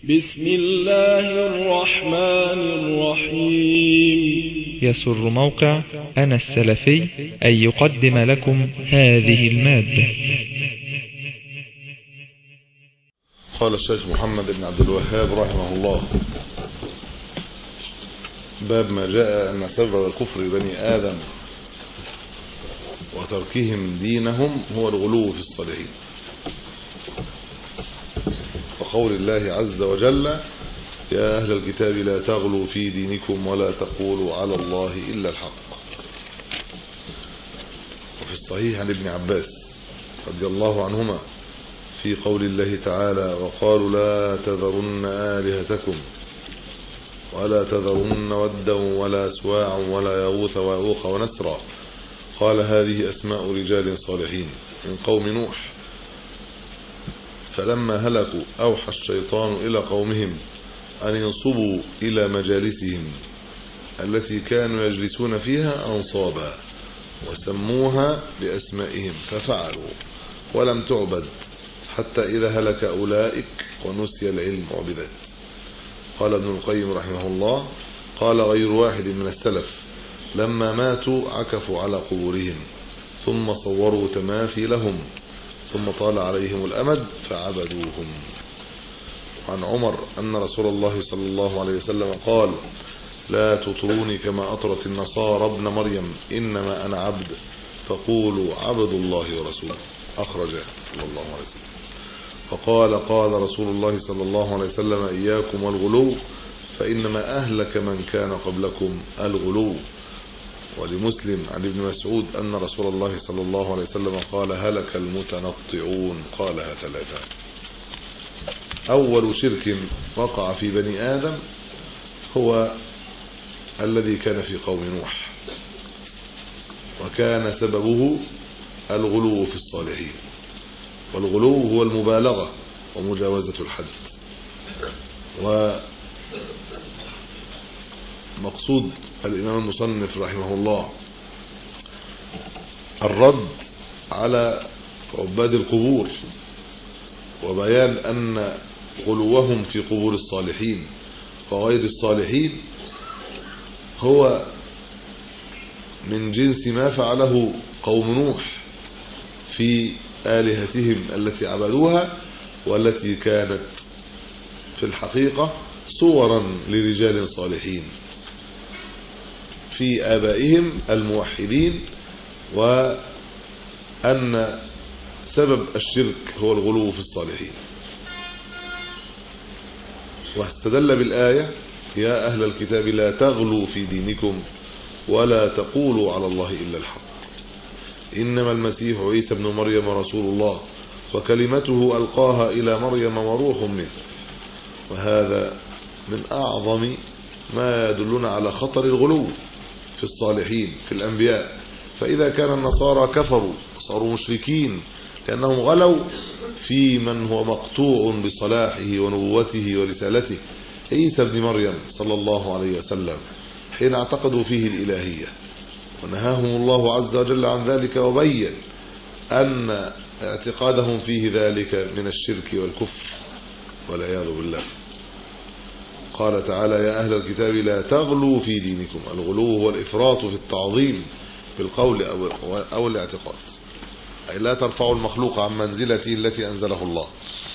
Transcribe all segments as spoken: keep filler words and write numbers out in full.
بسم الله الرحمن الرحيم. يسر موقع أنا السلفي أن يقدم لكم هذه المادة. قال الشيخ محمد بن عبد الوهاب رحمه الله: باب ما جاء أن سبب الكفر بني آدم وتركهم دينهم هو الغلو في الصالحين، وقول الله عز وجل: يا أهل الكتاب لا تغلوا في دينكم ولا تقولوا على الله إلا الحق. وفي الصحيح عن ابن عباس رضي الله عنهما في قول الله تعالى: وقالوا لا تذرن آلهتكم ولا تذرن ودا ولا سواعا ولا يغوث ويعوق ونسرا، قال هذه أسماء رجال صالحين من قوم نوح، فلما هلكوا أوحى الشيطان إلى قومهم أن ينصبوا إلى مجالسهم التي كانوا يجلسون فيها أنصابا وسموها بأسمائهم ففعلوا، ولم تعبد حتى إذا هلك أولئك ونسي العلم وبذات. قال ابن القيم رحمه الله: قال غير واحد من السلف لما ماتوا عكفوا على قبورهم ثم صوروا تماثيلهم ثم طال عليهم الأمد فعبدوهم. وعن عمر أن رسول الله صلى الله عليه وسلم قال: لا تطروني كما أطرت النصارى ابن مريم، إنما أنا عبد فقولوا عبد الله ورسوله، أخرجه صلى الله عليه وسلم. فقال: قال رسول الله صلى الله عليه وسلم: إياكم والغلو فإنما أهلك من كان قبلكم الغلو. ولمسلم عن ابن مسعود أن رسول الله صلى الله عليه وسلم قال: هلك المتنطعون، قالها ثلاثة. أول شرك وقع في بني آدم هو الذي كان في قوم نوح، وكان سببه الغلو في الصالحين، والغلو هو المبالغة ومجاوزة الحد. ومقصود الإمام المصنف رحمه الله الرد على عباد القبور، وبيان أن غلوهم في قبور الصالحين وغير الصالحين هو من جنس ما فعله قوم نوح في آلهتهم التي عبدوها، والتي كانت في الحقيقة صورا لرجال صالحين في آبائهم الموحدين، وأن سبب الشرك هو الغلو في الصالحين. واستدل بالآية: يا أهل الكتاب لا تغلوا في دينكم ولا تقولوا على الله إلا الحق، إنما المسيح عيسى ابن مريم رسول الله وكلمته ألقاها إلى مريم وروح منه. وهذا من أعظم ما يدلنا على خطر الغلو في الصالحين في الأنبياء. فإذا كان النصارى كفروا صاروا مشركين لأنهم غلوا في من هو مقطوع بصلاحه ونبوته ورسالته، عيسى ابن مريم صلى الله عليه وسلم، حين اعتقدوا فيه الإلهية، ونهاهم الله عز وجل عن ذلك وبين أن اعتقادهم فيه ذلك من الشرك والكفر والعياذ بالله. قال تعالى: يا أهل الكتاب لا تغلوا في دينكم. الغلو هو الإفراط في التعظيم بالقول أو الاعتقاد، أي لا ترفعوا المخلوق عن منزلته التي أنزله الله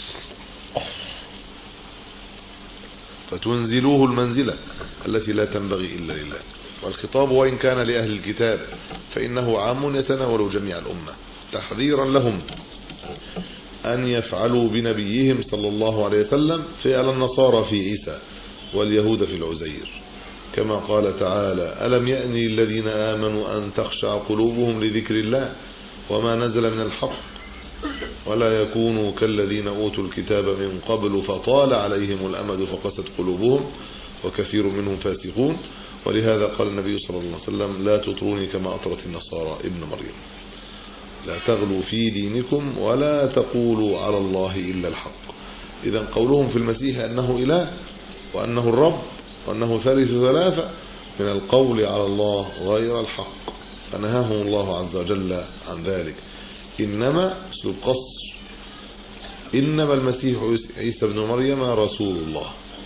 فتنزلوه المنزلة التي لا تنبغي إلا لله. والخطاب وإن كان لأهل الكتاب فإنه عام يتناول جميع الأمة، تحذيرا لهم أن يفعلوا بنبيهم صلى الله عليه وسلم فعل النصارى في عيسى واليهود في العزير، كما قال تعالى: ألم يأن الذين آمنوا أن تخشع قلوبهم لذكر الله وما نزل من الحق ولا يكونوا كالذين أوتوا الكتاب من قبل فطال عليهم الأمد فقست قلوبهم وكثير منهم فاسقون. ولهذا قال النبي صلى الله عليه وسلم: لا تطروني كما أطرت النصارى ابن مريم. لا تغلوا في دينكم ولا تقولوا على الله إلا الحق. إذن قولهم في المسيح أنه إله وأنه الرب وأنه ثالث ثلاثة من القول على الله غير الحق، فنهاهم الله عز وجل عن ذلك. إنما أسلوب قصر إنما المسيح عيسى ابن مريم رسول الله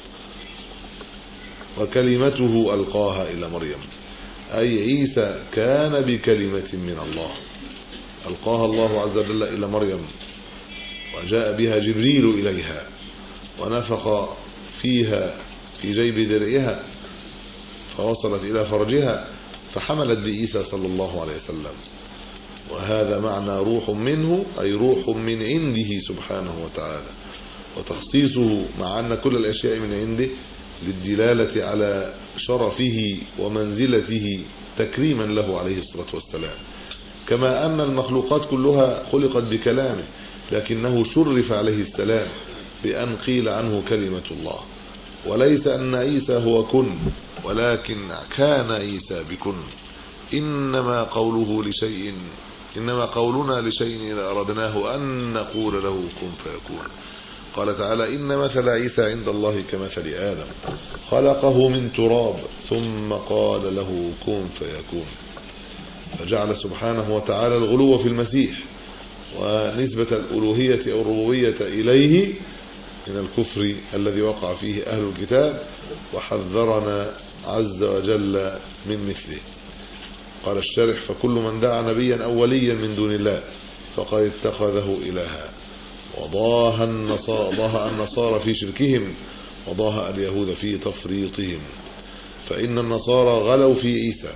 وكلمته ألقاها إلى مريم، أي عيسى كان بكلمة من الله ألقاها الله عز وجل إلى مريم، وجاء بها جبريل إليها ونفخ فيها في جيب درعها فوصلت إلى فرجها فحملت بعيسى صلى الله عليه وسلم. وهذا معنى روح منه، أي روح من عنده سبحانه وتعالى، وتخصيصه مع أن كل الأشياء من عنده للدلالة على شرفه ومنزلته تكريما له عليه الصلاة والسلام، كما أن المخلوقات كلها خلقت بكلامه، لكنه شرف عليه السلام بأن قيل عنه كلمة الله. وليس أن عيسى هو كن، ولكن كان عيسى بكن. إنما قوله لشيء إنما قولنا لشيء إذا أردناه أن نقول له كن فيكون. قال تعالى: إن مثل عيسى عند الله كمثل آدم خلقه من تراب ثم قال له كن فيكون. فجعل سبحانه وتعالى الغلو في المسيح ونسبة الألوهية أو الربوبية إليه من الكفر الذي وقع فيه أهل الكتاب، وحذرنا عز وجل من مثله. قال الشارح: فكل من دعا نبيا أو وليا من دون الله فقد اتخذه إلها. وضاها النصارى في شركهم، وضاها اليهود في تفريطهم. فإن النصارى غلوا في عيسى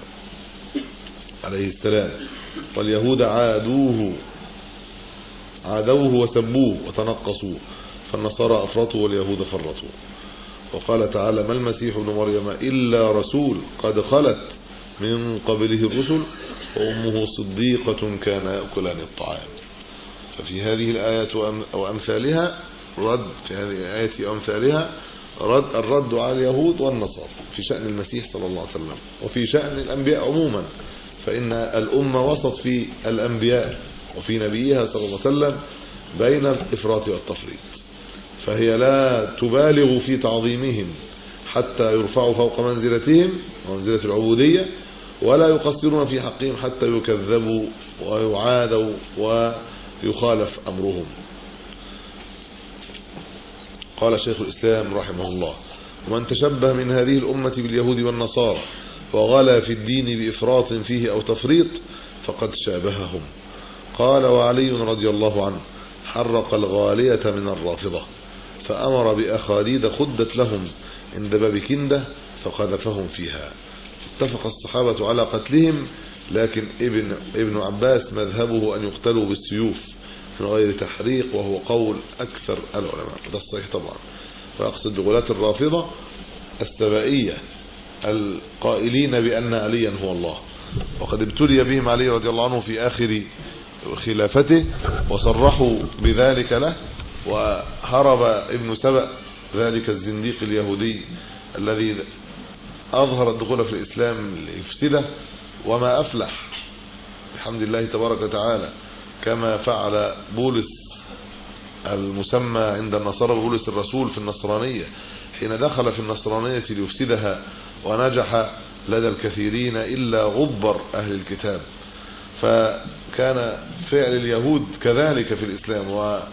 عليه السلام، واليهود عادوه عادوه وسبوه وتنقصوه، فالنصارى أفرطوا واليهود فرطوا. وقال تعالى: ما المسيح ابن مريم إلا رسول قد خلت من قبله الرسل وأمه صديقة كان يأكلان الطعام. ففي هذه الآية وأمثالها رد في هذه الآية وأمثالها رد الرد على اليهود والنصارى في شأن المسيح صلى الله عليه وسلم، وفي شأن الأنبياء عموما، فإن الأمة وسط في الأنبياء وفي نبيها صلى الله عليه وسلم بين الإفراط والتفريط، فهي لا تبالغ في تعظيمهم حتى يرفعوا فوق منزلتهم منزلة العبودية، ولا يقصرون في حقهم حتى يكذبوا ويعادوا ويخالف أمرهم. قال شيخ الإسلام رحمه الله: ومن تشبه من هذه الأمة باليهود والنصارى وغلا في الدين بإفراط فيه أو تفريط فقد شابههم. قال: وعلي رضي الله عنه حرق الغالية من الرافضة فأمر بأخاديد خدت لهم عند باب كندة فقذفهم فيها. اتفق الصحابة على قتلهم، لكن ابن ابن عباس مذهبه أن يقتلوا بالسيوف من غير تحريق، وهو قول أكثر العلماء، ده الصحيح طبعا. ويقصد بغلاة الرافضة السبائية القائلين بأن عليا هو الله، وقد ابتلي بهم علي رضي الله عنه في آخر خلافته وصرحوا بذلك له، وهرب ابن سبأ ذلك الزنديق اليهودي الذي أظهر الدخول في الإسلام ليفسده، وما أفلح بحمد الله تبارك وتعالى، كما فعل بولس المسمى عند النصارى بولس الرسول في النصرانية حين دخل في النصرانية ليفسدها ونجح لدى الكثيرين إلا غبر أهل الكتاب. فكان فعل اليهود كذلك في الإسلام،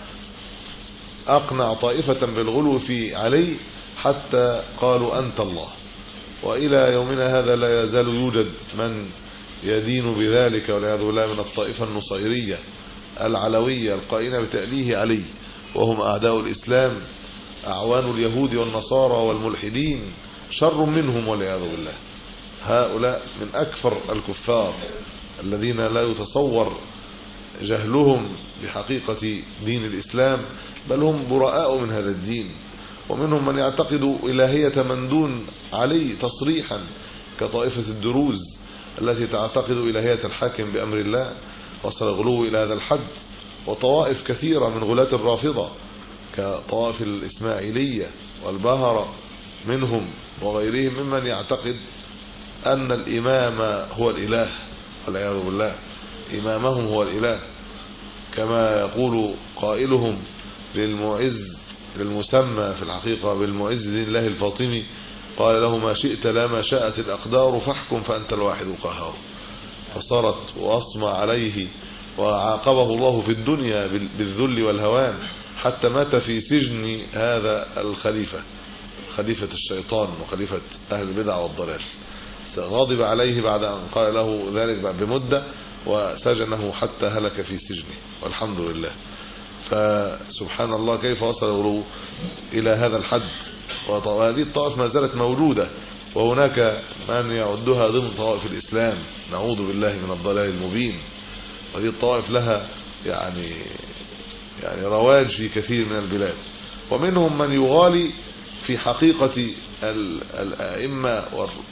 وأقنع طائفة بالغلو في علي حتى قالوا أنت الله. وإلى يومنا هذا لا يزال يوجد من يدين بذلك والعياذ بالله من الطائفة النصيرية العلوية القائلة بتأليه علي، وهم أعداء الإسلام أعوان اليهود والنصارى والملحدين، شر منهم والعياذ بالله. هؤلاء من أكثر الكفار الذين لا يتصور جهلهم بحقيقة دين الإسلام، بل هم براء من هذا الدين. ومنهم من يعتقد إلهية من دون علي تصريحا كطائفة الدروز التي تعتقد إلهية الحاكم بأمر الله، وصل الغلو إلى هذا الحد. وطوائف كثيرة من غلاة الرافضة كطوائف الإسماعيلية والبهرة منهم وغيرهم ممن يعتقد أن الإمام هو الإله والعياذ بالله، إمامهم هو الإله، كما يقول قائلهم للمعز للمسمى في الحقيقة بالمعز لله الفاطمي، قال له: ما شئت لا ما شاءت الأقدار فاحكم فأنت الواحد القهار. فصارت وأصمى عليه وعاقبه الله في الدنيا بالذل والهوان حتى مات في سجن هذا الخليفة، خليفة الشيطان وخليفة أهل البدع والضلال. غضب عليه بعد أن قال له ذلك بعد بمدة، وسجنه حتى هلك في سجنه، والحمد لله. فسبحان الله كيف وصل الغلو إلى هذا الحد. وهذه الطائف ما زالت موجودة، وهناك من يعدها ضمن طوائف الإسلام، نعوذ بالله من الضلال المبين. وهذه الطوائف لها يعني يعني رواج في كثير من البلاد. ومنهم من يغالي في حقيقة الأئمة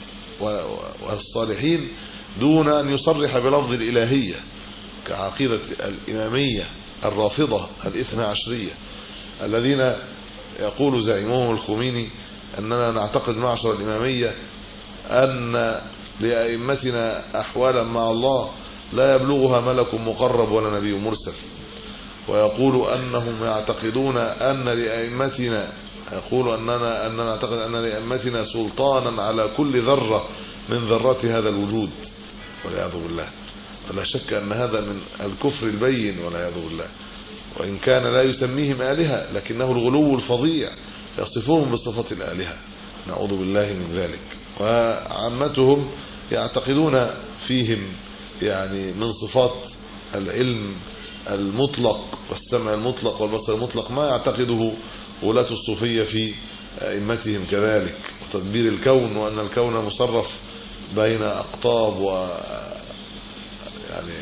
والصالحين دون أن يصرح بلفظ الإلهية، كعقيدة الإمامية الرافضة الاثنى عشرية، الذين يقول زعيمهم الخميني أننا نعتقد معشر الإمامية أن لأئمتنا أحوالا مع الله لا يبلغها ملك مقرب ولا نبي مرسل. ويقول أنهم يعتقدون أن لأئمتنا يقول أننا أننا نعتقد أن لأئمتنا سلطانا على كل ذرة من ذرات هذا الوجود، والعياذ بالله. فلا شك أن هذا من الكفر البين، والعياذ بالله. وإن كان لا يسميهم آلهة، لكنه الغلو الفظيع، يصفهم بصفة الآلهة، نعوذ بالله من ذلك. وعامتهم يعتقدون فيهم يعني من صفات العلم المطلق والسمع المطلق والبصر المطلق ما يعتقده ولاة الصوفية في أئمتهم كذلك، وتدبير الكون، وأن الكون مصرف بين أقطاب و يعني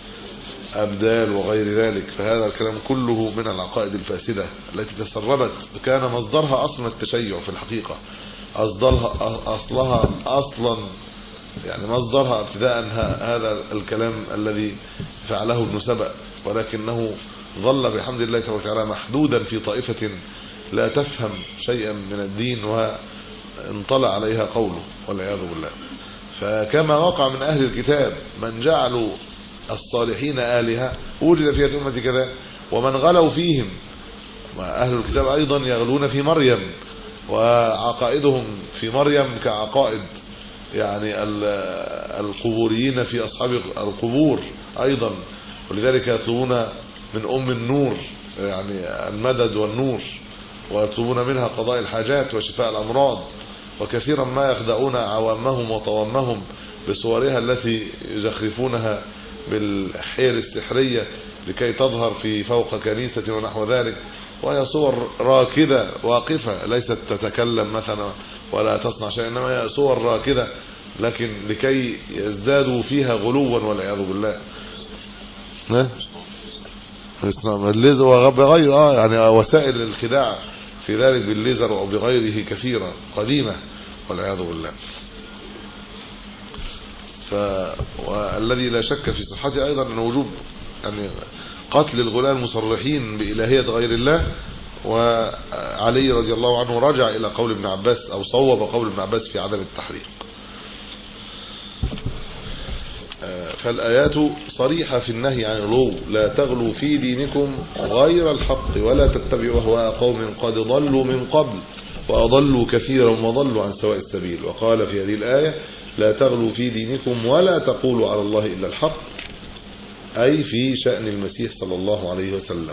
أبدال وغير ذلك. فهذا الكلام كله من العقائد الفاسدة التي تسربت، كان مصدرها أصلا التشيع في الحقيقة، أصدرها أصلها أصلا يعني مصدرها ابتداء هذا الكلام الذي فعله ابن سبأ، ولكنه ظل بحمد الله تبارك وتعالى محدودا في طائفة لا تفهم شيئا من الدين وانطلع عليها قوله، والعياذ بالله. فكما وقع من أهل الكتاب من جعلوا الصالحين آلهة، وجد في الأمة كذا، ومن غلوا فيهم. أهل الكتاب أيضا يغلون في مريم، وعقائدهم في مريم كعقائد يعني القبوريين في أصحاب القبور أيضا، ولذلك يطلبون من أم النور يعني المدد والنور، ويطلبون منها قضاء الحاجات وشفاء الأمراض. وكثيرا ما يخدعون عوامهم وطوامهم بصورها التي يزخرفونها بالحيل السحرية لكي تظهر في فوق كنيسة ونحو ذلك، وهي صور راكدة واقفة، ليست تتكلم مثلا ولا تصنع شيئا، إنما هي صور راكدة لكن لكي يزدادوا فيها غلوا، والعياذ بالله. الليزر وبغير اه يعني وسائل الخداع في ذلك بالليزر وبغيره كثيرة قديمة، والعياذ بالله. ف والذي لا شك في صحته ايضا ان وجوب يعني قتل الغلاة المصرحين بإلهية غير الله. وعلي رضي الله عنه رجع الى قول ابن عباس او صوب قول ابن عباس في عدم التحريق. فالآيات صريحة في النهي عن الغلو: لا تغلوا في دينكم غير الحق ولا تتبعوا أهواء قوم قد ضلوا من قبل وأضلوا كثيرا وضلوا عن سواء السبيل. وقال في هذه الآية: لا تغلوا في دينكم ولا تقولوا على الله إلا الحق، أي في شأن المسيح صلى الله عليه وسلم.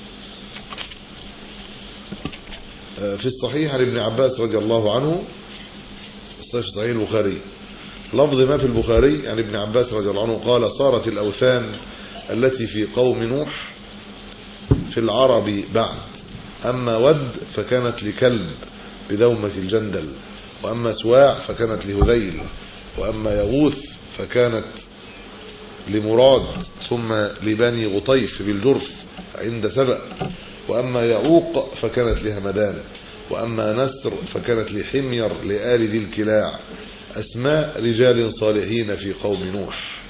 في الصحيح عن ابن عباس رضي الله عنه، في صحيح البخاري، لفظ ما في البخاري عن ابن عباس رضي الله عنه قال: صارت الأوثان التي في قوم نوح في العرب بعد، أما ود فكانت لكلب بدومة الجندل، وأما سواع فكانت لهذيل، وأما يغوث فكانت لمراد، ثم لبني غطيف بالجرف عند سبأ، وأما يعوق فكانت لهمدان، وأما نسر فكانت لحمير لآل ذي الكلاع، أسماء رجال صالحين في قوم نوح.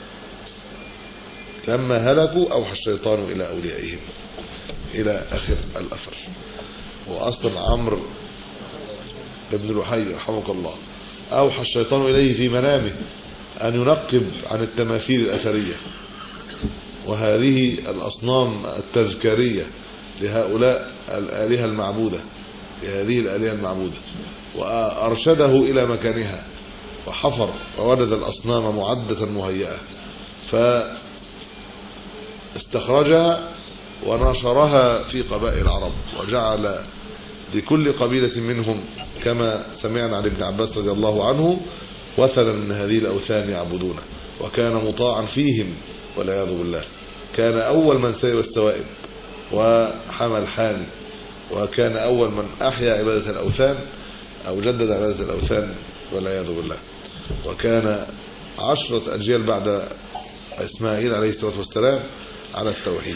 لما هلكوا أوحى الشيطان إلى أوليائهم، إلى آخر الأثر. وأصلا عمرو بن لحي رحمه الله أوحى الشيطان إليه في منامه أن ينقب عن التماثيل الأثرية وهذه الأصنام التذكارية لهؤلاء الآلهة المعبودة، لهذه الآلهة المعبودة، وأرشده إلى مكانها، وحفر ووجد الأصنام معدة مهيئة، فاستخرجها ونشرها في قبائل العرب، وجعل لكل قبيلة منهم كما سمعنا عن ابن عباس رضي الله عنه وثنا من هذه الأوثان يعبدونه، وكان مطاعا فيهم والعياذ بالله. كان أول من سير السوائب وحمى الحاني، وكان أول من أحيا عبادة الأوثان أو جدد عبادة الأوثان والعياذ بالله. وكان عشرة أجيال بعد إسماعيل عليه الصلاة والسلام على التوحيد.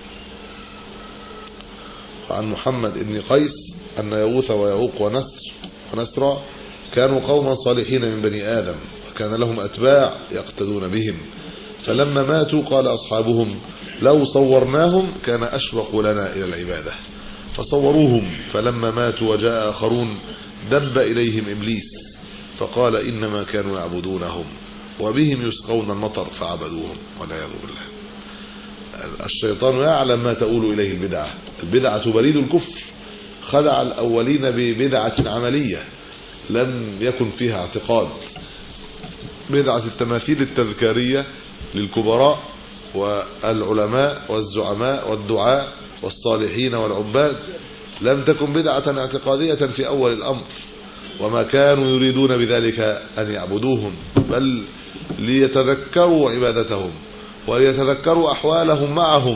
وعن محمد بن قيس أن يغوث ويعوق ونسر ونسرا كانوا قوما صالحين من بني آدم، وكان لهم أتباع يقتدون بهم، فلما ماتوا قال أصحابهم لو صورناهم كان أشوق لنا إلى العبادة، فصوروهم، فلما ماتوا وجاء آخرون دب إليهم إبليس فقال إنما كانوا يعبدونهم وبهم يسقون المطر فعبدوهم والعياذ بالله. الشيطان يعلم ما تؤول إليه البدعة. البدعة بريد الكفر، خدع الأولين ببدعة عملية لم يكن فيها اعتقاد. بدعة التماثيل التذكارية للكبراء والعلماء والزعماء والدعاء والصالحين والعباد لم تكن بدعة اعتقادية في أول الأمر، وما كانوا يريدون بذلك أن يعبدوهم، بل ليتذكروا عبادتهم وليتذكروا أحوالهم معهم،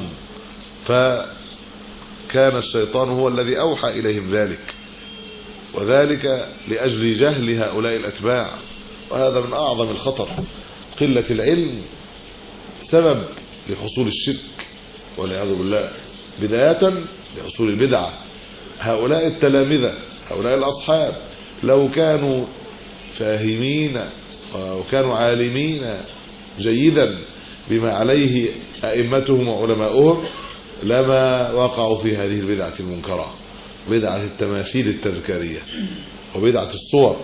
فكان الشيطان هو الذي أوحى إليهم ذلك، وذلك لأجل جهل هؤلاء الأتباع. وهذا من أعظم الخطر. قلة العلم سبب لحصول الشرك والعياذ بالله، بداية لحصول البدعة. هؤلاء التلامذة هؤلاء الأصحاب لو كانوا فاهمين وكانوا عالمين جيدا بما عليه أئمتهم وعلماؤهم لما وقعوا في هذه البدعة المنكرة، بدعة التماثيل التذكارية وبدعة الصور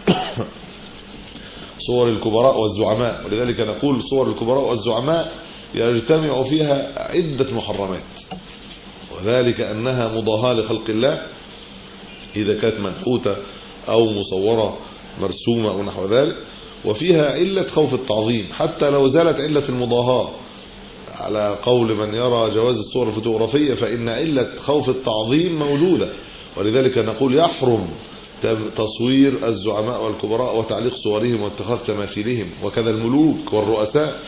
صور الكبراء والزعماء. ولذلك نقول صور الكبراء والزعماء يجتمع فيها عدة محرمات، وذلك أنها مضاهاة لخلق الله إذا كانت منحوتة أو مصورة مرسومة أو نحو ذلك، وفيها علة خوف التعظيم حتى لو زالت علة المضاهاة على قول من يرى جواز الصور الفوتوغرافية، فإن علة خوف التعظيم موجودة. ولذلك نقول يحرم تصوير الزعماء والكبراء وتعليق صورهم واتخاذ تماثيلهم، وكذا الملوك والرؤساء.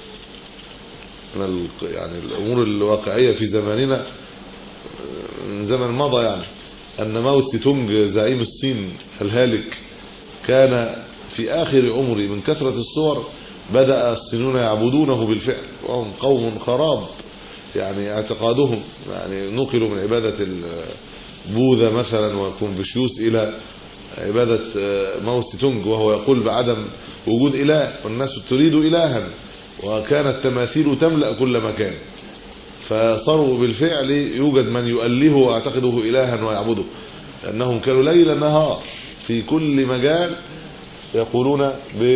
يعني الأمور الواقعية في زماننا من زمن مضى، يعني أن ماو تسي تونج زعيم الصين الهالك كان في آخر عمره من كثرة الصور بدأ الصينيون يعبدونه بالفعل، وهم قوم خراب يعني اعتقادهم، يعني نقلوا من عبادة البوذا مثلا وكونفوشيوس إلى عبادة ماو تسي تونج، وهو يقول بعدم وجود إله والناس تريد إلها، وكانت تماثيل تملأ كل مكان، فصاروا بالفعل يوجد من يؤلهه ويعتقده إلها ويعبده، لأنهم كانوا ليل نهار في كل مجال يقولون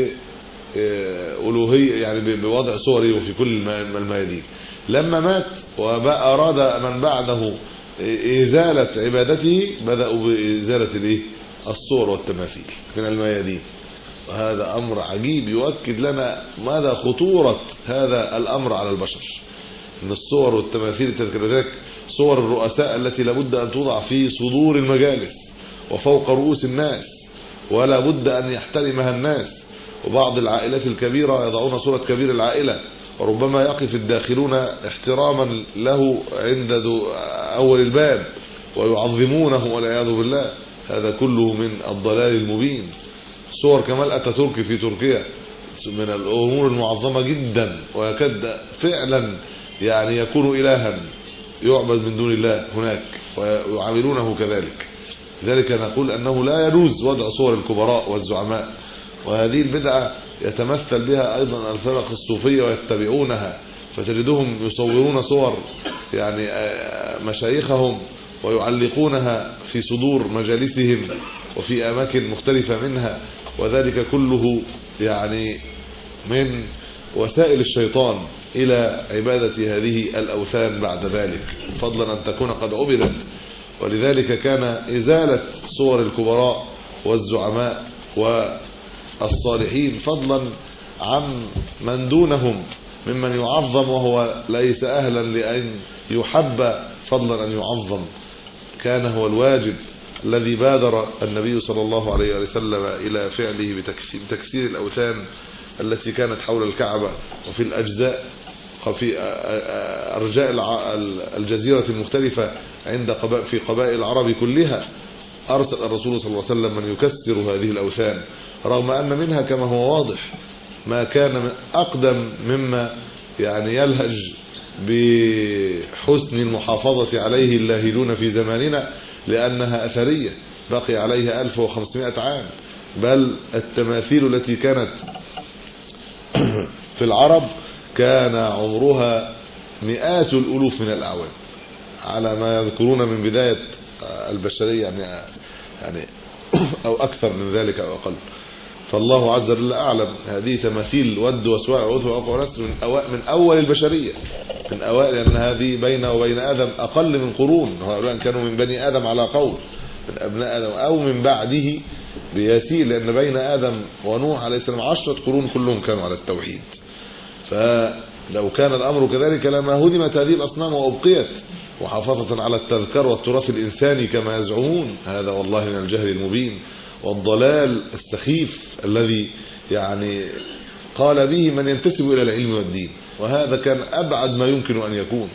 بألوهية، يعني بوضع صوره وفي كل الميادين. لما مات وبقى أراد من بعده إزالة عبادته بدأوا بإزالة الصور والتماثيل من الميادين، وهذا أمر عجيب يؤكد لنا ماذا خطورة هذا الأمر على البشر. من الصور والتماثيل التذكارية صور الرؤساء التي لابد أن توضع في صدور المجالس وفوق رؤوس الناس، ولا بد أن يحترمها الناس. وبعض العائلات الكبيرة يضعون صورة كبير العائلة، وربما يقف الداخلون احتراما له عند أول الباب ويعظمونه والعياذ بالله. هذا كله من الضلال المبين. صور كمال أتاتورك في تركيا من الأمور المعظمة جدا، ويكاد فعلا يعني يكون إلها يعبد من دون الله هناك ويعاملونه كذلك. لذلك نقول أنه لا يجوز وضع صور الكبراء والزعماء، وهذه البدعة يتمثل بها أيضا الفرق الصوفية ويتبعونها، فتجدهم يصورون صور يعني مشايخهم ويعلقونها في صدور مجالسهم وفي أماكن مختلفة منها، وذلك كله يعني من وسائل الشيطان إلى عبادة هذه الأوثان بعد ذلك، فضلا أن تكون قد عبدت. ولذلك كان إزالة صور الكبراء والزعماء والصالحين فضلا عن من دونهم ممن يعظم وهو ليس أهلا لأن يحب فضلا أن يعظم. كان هو الواجب الذي بادر النبي صلى الله عليه وسلم إلى فعله بتكسير الأوثان التي كانت حول الكعبة وفي الأجزاء في أرجاء الجزيرة المختلفة عند قبائل في قبائل العرب كلها. أرسل الرسول صلى الله عليه وسلم من يكسر هذه الأوثان، رغم أن منها كما هو واضح ما كان أقدم مما يعني يلهج بحسن المحافظة عليه اللاهلون في زماننا، لأنها أثرية بقي عليها ألف وخمسمائة عام. بل التماثيل التي كانت في العرب كان عمرها مئات الألوف من الأعوام على ما يذكرون من بداية البشرية، يعني يعني أو أكثر من ذلك أو أقل. فالله عز وجل أعلم. هذه تماثيل ود وسواع وعود وعقع ونسر من, من أول البشرية، من أوائل، لأن هذه بين وبين آدم أقل من قرون. هؤلاء كانوا من بني آدم على قول، من أبناء آدم أو من بعده بيسير، لأن بين آدم ونوح عليه السلام عشرة قرون كلهم كانوا على التوحيد. فلو كان الأمر كذلك لما هدمت هذه الأصنام وأبقيت وحافظة على التذكار والتراث الإنساني كما يزعمون. هذا والله من الجهل المبين والضلال السخيف الذي يعني قال به من ينتسب إلى العلم والدين، وهذا كان أبعد ما يمكن أن يكون.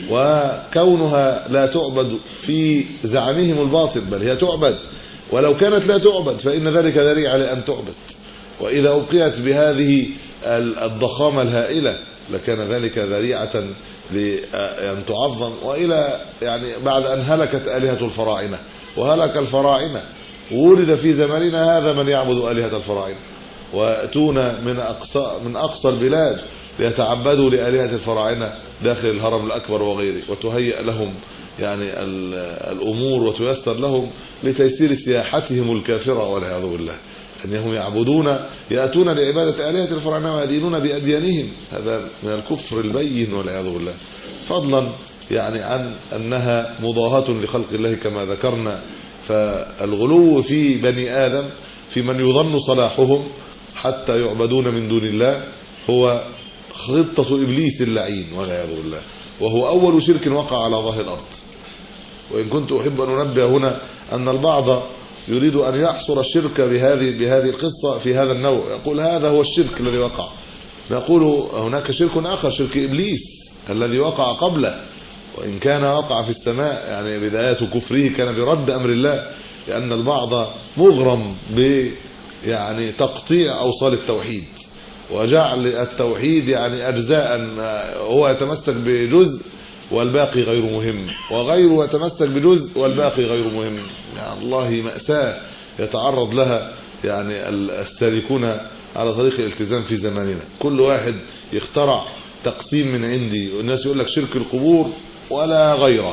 وكونها لا تعبد في زعمهم الباطل، بل هي تعبد، ولو كانت لا تعبد فإن ذلك ذريعة لأن تعبد. وإذا أبقيت بهذه الضخامة الهائلة لكان ذلك ذريعة لأن تعظم. وإلى يعني بعد أن هلكت آلهة الفراعنة وهلك الفراعنة، ولد في زماننا هذا من يعبد آلهة الفراعنة، وأتونا من أقصى من أقصى البلاد ليتعبدوا لآلهة الفراعنة داخل الهرم الأكبر وغيره، وتهيئ لهم يعني الأمور وتيسر لهم لتيسير سياحتهم الكافرة والعياذ بالله. أنهم يعبدون يأتون لعبادة آلهة الفراعنة ويدينون بأديانهم، هذا من الكفر البين والعياذ بالله. فضلا يعني عن أنها مضاهاة لخلق الله كما ذكرنا. فالغلو في بني آدم في من يظن صلاحهم حتى يعبدون من دون الله هو خطة إبليس اللعين والعياذ بالله، وهو أول شرك وقع على ظهر الأرض. وإن كنت أحب أن أنبه هنا أن البعض يريد أن يحصر الشرك بهذه بهذه القصة في هذا النوع، يقول هذا هو الشرك الذي وقع. نقول هناك شرك آخر، شرك إبليس الذي وقع قبله، وإن كان وقع في السماء يعني بداية كفره كان برد أمر الله، لأن البعض مغرم ب يعني تقطيع أوصال التوحيد وجعل التوحيد يعني أجزاء، هو يتمسك بجزء والباقي غير مهم، وغيره يتمسك بجزء والباقي غير مهم. يعني الله مأساة يتعرض لها يعني السالكون على طريق الالتزام في زماننا. كل واحد يخترع تقسيم من عندي، والناس يقول لك شرك القبور ولا غيره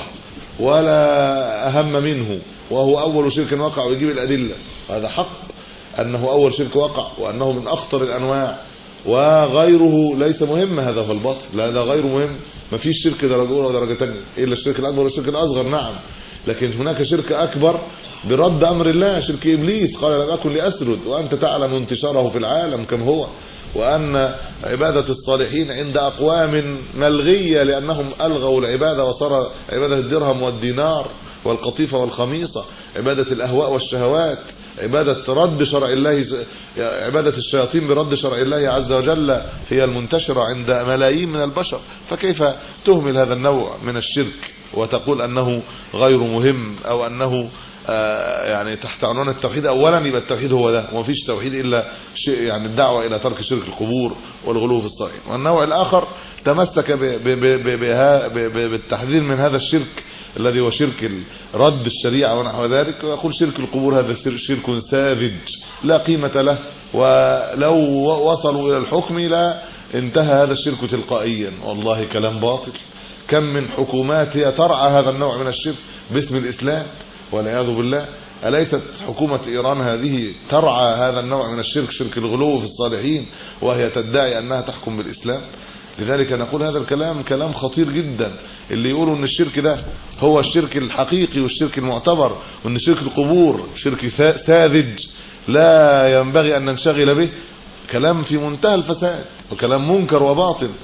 ولا أهم منه، وهو أول شرك وقع، ويجيب الأدلة. هذا حق أنه أول شرك وقع وأنه من أخطر الأنواع، وغيره ليس مهم. هذا هو الباطل، لا ده غير مهم. ما فيش شرك درجة أولى ودرجة ثانية إلا الشرك الأكبر والشرك الأصغر، نعم، لكن هناك شرك أكبر برد أمر الله، شرك إبليس. قال لم أكن لأسرد وأنت تعلم انتشاره في العالم كم هو، وأن عبادة الصالحين عند أقوام ملغية لأنهم ألغوا العبادة وصار عبادة الدرهم والدينار والقطيفة والخميصة، عبادة الأهواء والشهوات، عبادة رد شرع الله، عبادة الشياطين برد شرع الله عز وجل هي المنتشرة عند ملايين من البشر. فكيف تهمل هذا النوع من الشرك وتقول أنه غير مهم أو أنه آه يعني تحت عنوان التوحيد؟ أولا يبقى التوحيد هو ده، وما فيش توحيد إلا شيء يعني الدعوة إلى ترك شرك القبور والغلو في الصالحين. والنوع الآخر تمسك بالتحذير من هذا الشرك الذي هو شرك رد الشريعة ونحو ذلك، ويقول شرك القبور هذا شرك ساذج لا قيمة له، ولو وصلوا إلى الحكم لا انتهى هذا الشرك تلقائيا. والله كلام باطل. كم من حكومات هي ترعى هذا النوع من الشرك باسم الإسلام والعياذ بالله. أليست حكومة إيران هذه ترعى هذا النوع من الشرك، شرك الغلو في الصالحين، وهي تدعي أنها تحكم بالإسلام؟ لذلك نقول هذا الكلام كلام خطير جدا. اللي يقولوا ان الشرك ده هو الشرك الحقيقي والشرك المعتبر، وان شرك القبور شرك ساذج لا ينبغي ان ننشغل به، كلام في منتهى الفساد وكلام منكر وباطل.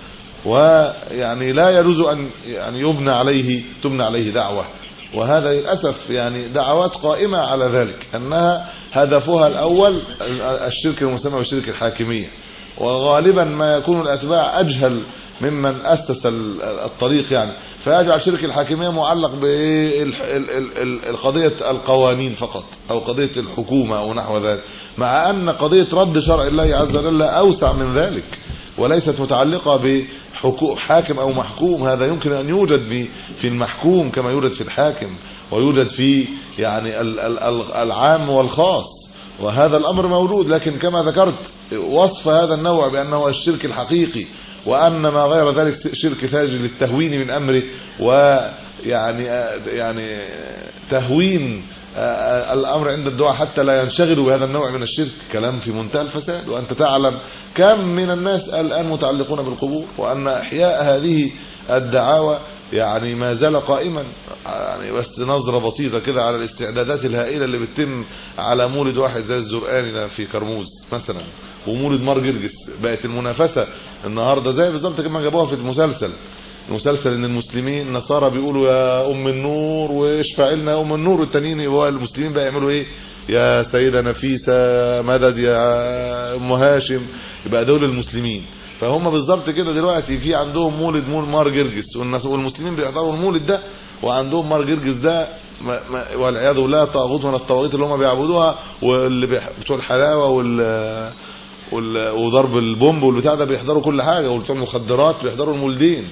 ويعني لا يجوز أن يعني يبنى عليه تبنى عليه دعوة. وهذا للأسف يعني دعوات قائمة على ذلك، أنها هدفها الأول الشرك المسمى بالشرك الحاكمية، وغالبا ما يكون الأتباع أجهل ممن أسس الطريق يعني، فيجعل شرك الحاكمية معلق بالقضية القوانين فقط أو قضية الحكومة أو نحو ذلك، مع أن قضية رد شرع الله عز وجل أوسع من ذلك، وليست متعلقة بحاكم أو محكوم. هذا يمكن أن يوجد في المحكوم كما يوجد في الحاكم، ويوجد في يعني العام والخاص، وهذا الأمر موجود. لكن كما ذكرت وصف هذا النوع بأنه الشرك الحقيقي، وأن ما غير ذلك شرك ثاجر للتهوين من أمره، ويعني يعني تهوين الأمر عند الدعاء حتى لا ينشغلوا بهذا النوع من الشرك، كلام في منتهى الفساد. وأنت تعلم كم من الناس الآن متعلقون بالقبور، وأن إحياء هذه الدعاوى يعني ما زال قائما. يعني بس نظرة بسيطة كده على الاستعدادات الهائلة اللي بتتم على مولد واحد زي الزرقاني ده في كرموز مثلا، ومولد مار جرجس. بقت المنافسة النهاردة زي بالظبط كما جابوها في المسلسل المسلسل ان المسلمين النصارى بيقولوا يا ام النور واشفع لنا يا ام النور، والتانيين يبقوا المسلمين بقى يعملوا ايه؟ يا سيدة نفيسة مدد يا ام هاشم. يبقى دول المسلمين. فهم بالظبط كده دلوقتي في عندهم مولد مول مار جرجس، والمسلمين بيحضروا المولد ده، وعندهم مار جرجس ده والعياذ بالله طاغوت من الطواغيت اللي هم بيعبدوها، واللي بتوع الحلاوه وال وضرب البومب والبتاع ده بيحضروا كل حاجه، وبتوع المخدرات بيحضروا المولدين.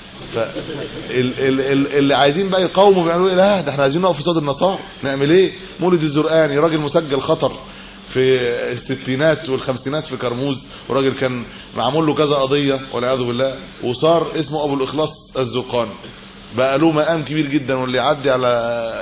اللي عايزين بقى يقاوموا بيعملوا ايه؟ لا ده احنا عايزين نقف في صد النصارى. نعمل ايه؟ مولد الزرقاني راجل مسجل خطر في الستينات والخمسينات في كرموز، وراجل كان معمول له كذا قضيه والعياذ بالله، وصار اسمه ابو الاخلاص الزرقاني، بقى له مقام كبير جدا، واللي يعدي على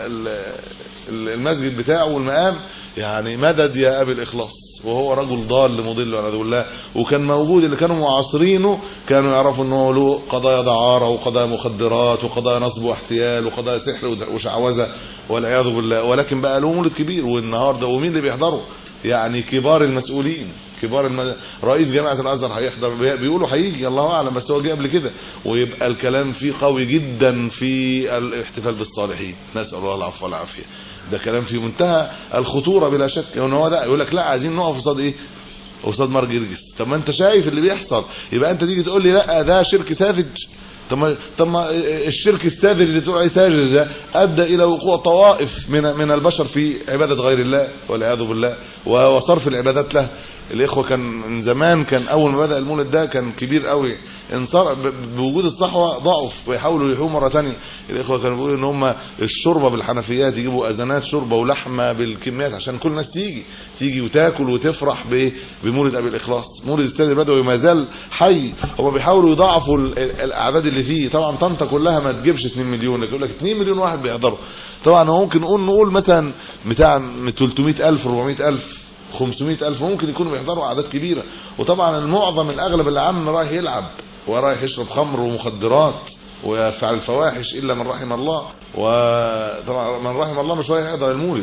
المسجد بتاعه والمقام يعني مدد يا ابي الاخلاص، وهو رجل ضال مضل والعياذ بالله. وكان موجود اللي كانوا معاصرينه كانوا يعرفوا ان هو له قضايا دعاره وقضايا مخدرات وقضايا نصب واحتيال وقضايا سحر وشعوذه والعياذ بالله، ولكن بقى له مولد كبير. والنهارده ومين اللي بيحضره؟ يعني كبار المسؤولين، كبار الم... رئيس جامعه الازهر هيحضر، بيقولوا هيجي الله اعلم، بس هو جه قبل كده. ويبقى الكلام فيه قوي جدا في الاحتفال بالصالحين، نسال الله العفو والعافيه. ده كلام في منتهى الخطوره بلا شك. يعني هو ده يقول لك لا عايزين نقف قصاد ايه؟ قصاد مار جرجس. طب ما انت شايف اللي بيحصل، يبقى انت تيجي تقول لي لا ده شرك ساذج. طب ما طب ما الشرك الساذج اللي تقول عليه ساذج ده ادى الى وقوع طوائف من من البشر في عباده غير الله والعياذ بالله، وصرف العبادات له. الاخوه كان من زمان، كان اول ما بدا المولد ده كان كبير قوي، انصار بوجود الصحوه ضعف ويحاولوا يحووا مره ثانيه. الاخوه كانوا بيقولوا ان هم الشوربه بالحنفيات يجيبوا اذانات شوربه ولحمه بالكميات عشان كل الناس تيجي تيجي وتاكل وتفرح بمولد ابي الاخلاص. مولد السيد البدوي ما زال حي، هم بيحاولوا يضاعفوا الاعداد اللي فيه. طبعا طنطا كلها ما تجيبش اتنين مليون، يقول لك اتنين مليون واحد بيحضروا. طبعا هو ممكن نقول نقول مثلا بتاع ثلاثمائة ألف أربعمائة ألف خمسمائة ألف ممكن يكونوا بيحضروا اعداد كبيره. وطبعا المعظم الاغلب العام رايح يلعب ورايح يشرب خمر ومخدرات ويفعل الفواحش الا من رحم الله. وطبعا من رحم الله مش رايح يحضر المولد.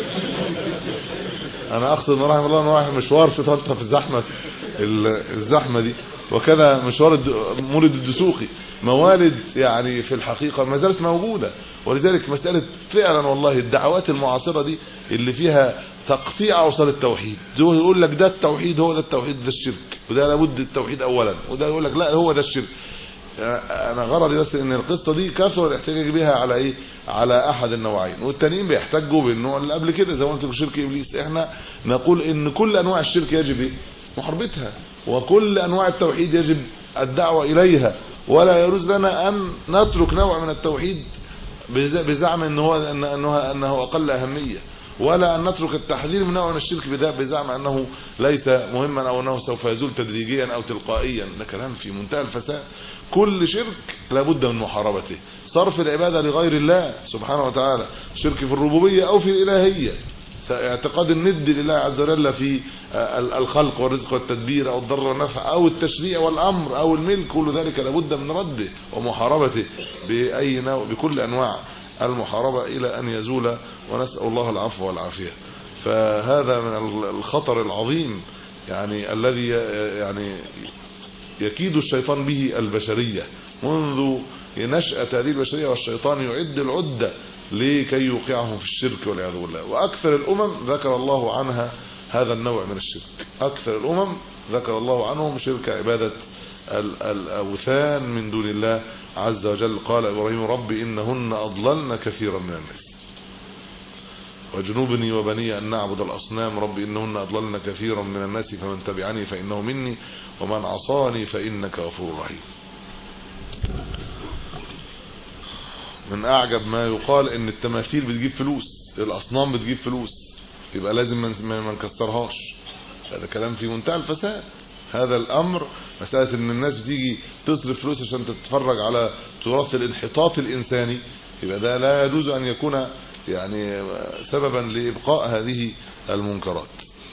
انا اقصد من رحم الله انه رايح مشوار في طنطا في الزحمه الزحمه دي. وكذا مشوار مولد الدسوقي، موالد يعني في الحقيقه ما زالت موجوده. ولذلك مساله فعلا والله الدعوات المعاصره دي اللي فيها تقطيع اوصال التوحيد، هو يقول لك ده التوحيد، هو ده التوحيد، ده الشرك، وده لابد التوحيد اولا، وده يقول لك لا هو ده الشرك. انا غرضي بس ان القصه دي كثر الاحتجاج بها على ايه؟ على احد النوعين، والتانيين بيحتجوا بالنوع اللي قبل كده زي ما قلت شرك ابليس. احنا نقول ان كل انواع الشرك يجب ايه؟ محاربتها، وكل انواع التوحيد يجب الدعوه اليها، ولا يجوز لنا ان نترك نوع من التوحيد بزعم ان هو انه انه اقل اهميه، ولا ان نترك التحذير من نوع من الشرك بزعم انه ليس مهما او انه سوف يزول تدريجيا او تلقائيا. ده كلام في منتهى الفساد. كل شرك لابد من محاربته. صرف العباده لغير الله سبحانه وتعالى، شرك في الربوبيه او في الالهيه، اعتقاد الند لله عز وجل في الخلق والرزق والتدبير او الضر والنفع او التشريع والامر او الملك، كل ذلك لابد من رده ومحاربته باي نوع، بكل انواع المحاربه الى ان يزول، ونسال الله العفو والعافيه. فهذا من الخطر العظيم يعني الذي يعني يكيد الشيطان به البشرية منذ نشأة هذه البشرية، والشيطان يعد العدة لكي يوقعهم في الشرك والعياذ بالله. وأكثر الأمم ذكر الله عنها هذا النوع من الشرك، أكثر الأمم ذكر الله عنهم شرك عبادة الأوثان من دون الله عز وجل. قال إبراهيم رب إنهن أضللن كثيرا من الناس وجنوبني وبني أن نعبد الأصنام رب إنهن أضللن كثيرا من الناس فمن تبعني فإنه مني ومن عصاني فإنك غفور رحيم. من أعجب ما يقال إن التماثيل بتجيب فلوس، الأصنام بتجيب فلوس، يبقى لازم ما نكسرهاش. هذا كلام في منتهى الفساد. هذا الأمر مسألة إن الناس بتيجي تصرف فلوس عشان تتفرج على تراث الانحطاط الإنساني، يبقى ده لا يجوز أن يكون يعني سببا لإبقاء هذه المنكرات.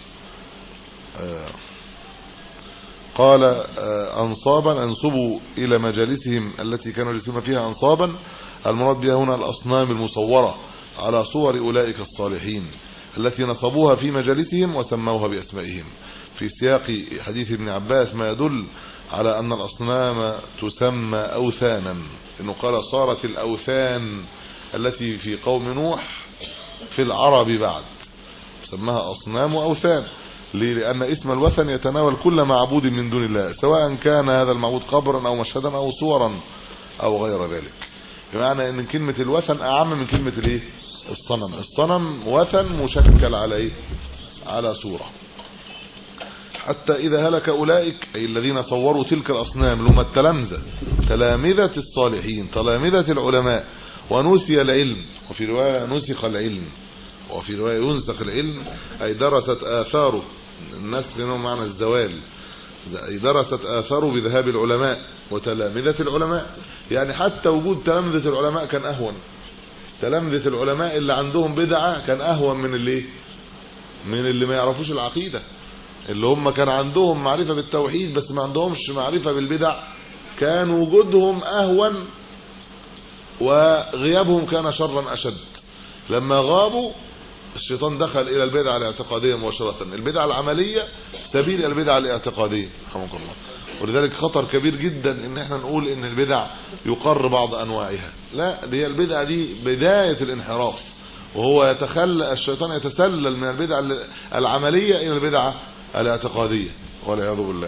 قال أنصابا أنصبوا إلى مجالسهم التي كانوا يجلسون فيها أنصابا، المراد بها هنا الأصنام المصورة على صور أولئك الصالحين التي نصبوها في مجالسهم وسموها بأسمائهم. في سياق حديث ابن عباس ما يدل على أن الأصنام تسمى أوثانا، إنه قال صارت الأوثان التي في قوم نوح في العرب بعد سماها أصنام وأوثان. ليه؟ لأن اسم الوثن يتناول كل معبود من دون الله، سواء كان هذا المعبود قبرا أو مشهدا أو صورا أو غير ذلك. بمعنى أن كلمة الوثن أعم من كلمة الايه الصنم. الصنم وثن مشكل على ايه على صورة. حتى إذا هلك أولئك أي الذين صوروا تلك الأصنام لهم التلامذة تلامذة الصالحين تلامذة العلماء ونسي العلم، وفي رواية نسخ العلم، وفي رواية ينسخ العلم أي درست آثاره. النسخ هنا معنى الزوال، أي درست آثاره بذهاب العلماء وتلامذة العلماء. يعني حتى وجود تلامذة العلماء كان أهون، تلامذة العلماء اللي عندهم بدعة كان أهون من اللي من اللي ما يعرفوش العقيدة، اللي هم كان عندهم معرفة بالتوحيد بس ما عندهمش معرفة بالبدع، كان وجودهم أهون وغيابهم كان شرا أشد. لما غابوا الشيطان دخل إلى البدع الاعتقادية مباشرة. البدع العملية سبيل إلى البدع الاعتقادية رحمك الله. ولذلك خطر كبير جدا ان احنا نقول ان البدع يقر بعض انواعها، لا، دي البدع دي بداية الانحراف، وهو يتخلى الشيطان يتسلل من البدع العملية الى البدع الاعتقادية والعياذ بالله.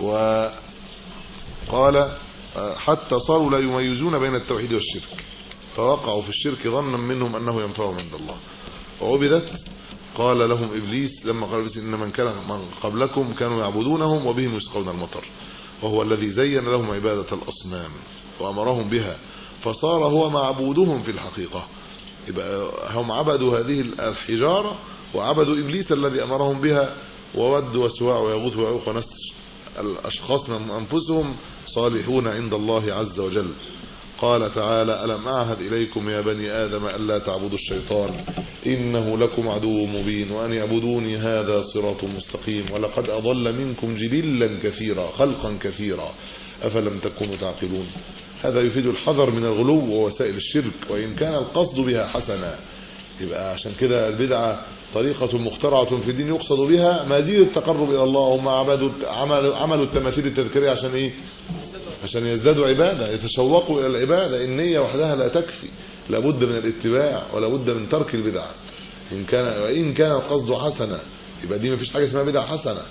وقال حتى صاروا لا يميزون بين التوحيد والشرك فوقعوا في الشرك ظنا منهم انه ينفعهم عند الله. وعبدت قال لهم ابليس لما قال ابليس ان من كان من قبلكم كانوا يعبدونهم وبهم يسقون المطر، وهو الذي زين لهم عبادة الاصنام وامرهم بها فصار هو معبودهم في الحقيقة. يبقى هم عبدوا هذه الحجارة وعبدوا ابليس الذي امرهم بها، وود وسواع ويغوث ويعوق ونسر الاشخاص من انفسهم صالحون عند الله عز وجل. قال تعالى ألم أعهد إليكم يا بني آدم ألا تعبدوا الشيطان إنه لكم عدو مبين وأن يعبدوني هذا صراط مستقيم ولقد أضل منكم جبلا كثيرا خلقا كثيرا أفلم تكونوا تعقلون. هذا يفيد الحذر من الغلو ووسائل الشرك وإن كان القصد بها حسنا. يبقى عشان كده البدعة طريقة مخترعة في الدين يقصد بها مزيد التقرب إلى الله. هم عبدوا عملوا عملوا التماثيل التذكارية عشان إيه؟ عشان يزدادوا عبادة، يتشوقوا إلى العبادة. النية وحدها لا تكفي، لابد من الاتباع ولابد من ترك البدع. إن كان وإن كان القصد حسنا يبقى دي مفيش حاجة اسمها بدعة حسنة.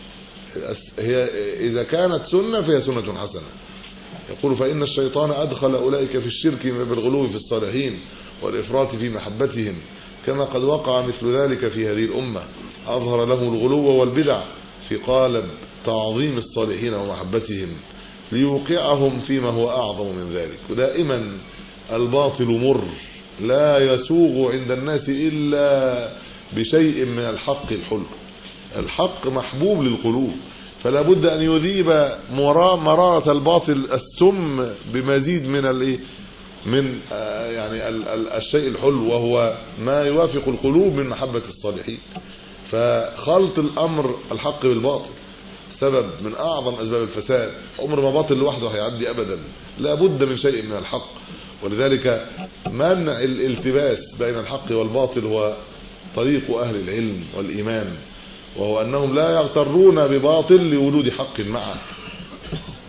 هي إذا كانت سنة فهي سنة حسنة. يقول فإن الشيطان أدخل أولئك في الشرك بالغلو في الصالحين والإفراط في محبتهم كما قد وقع مثل ذلك في هذه الأمة. أظهر له الغلو والبدع في قالب تعظيم الصالحين ومحبتهم ليوقعهم فيما هو أعظم من ذلك. ودائما الباطل مر لا يسوغ عند الناس إلا بشيء من الحق الحلو. الحق محبوب للقلوب، فلا بد أن يذيب مرارة الباطل السم بمزيد من الايه من يعني الشيء الحلو وهو ما يوافق القلوب من محبة الصالحين. فخلط الأمر الحق بالباطل سبب من أعظم أسباب الفساد. عمر ما باطل لوحده هيعدي أبدا، لا بد من شيء من الحق. ولذلك منع الالتباس بين الحق والباطل هو طريق أهل العلم والإيمان، وهو أنهم لا يغترون بباطل لوجود حق معه.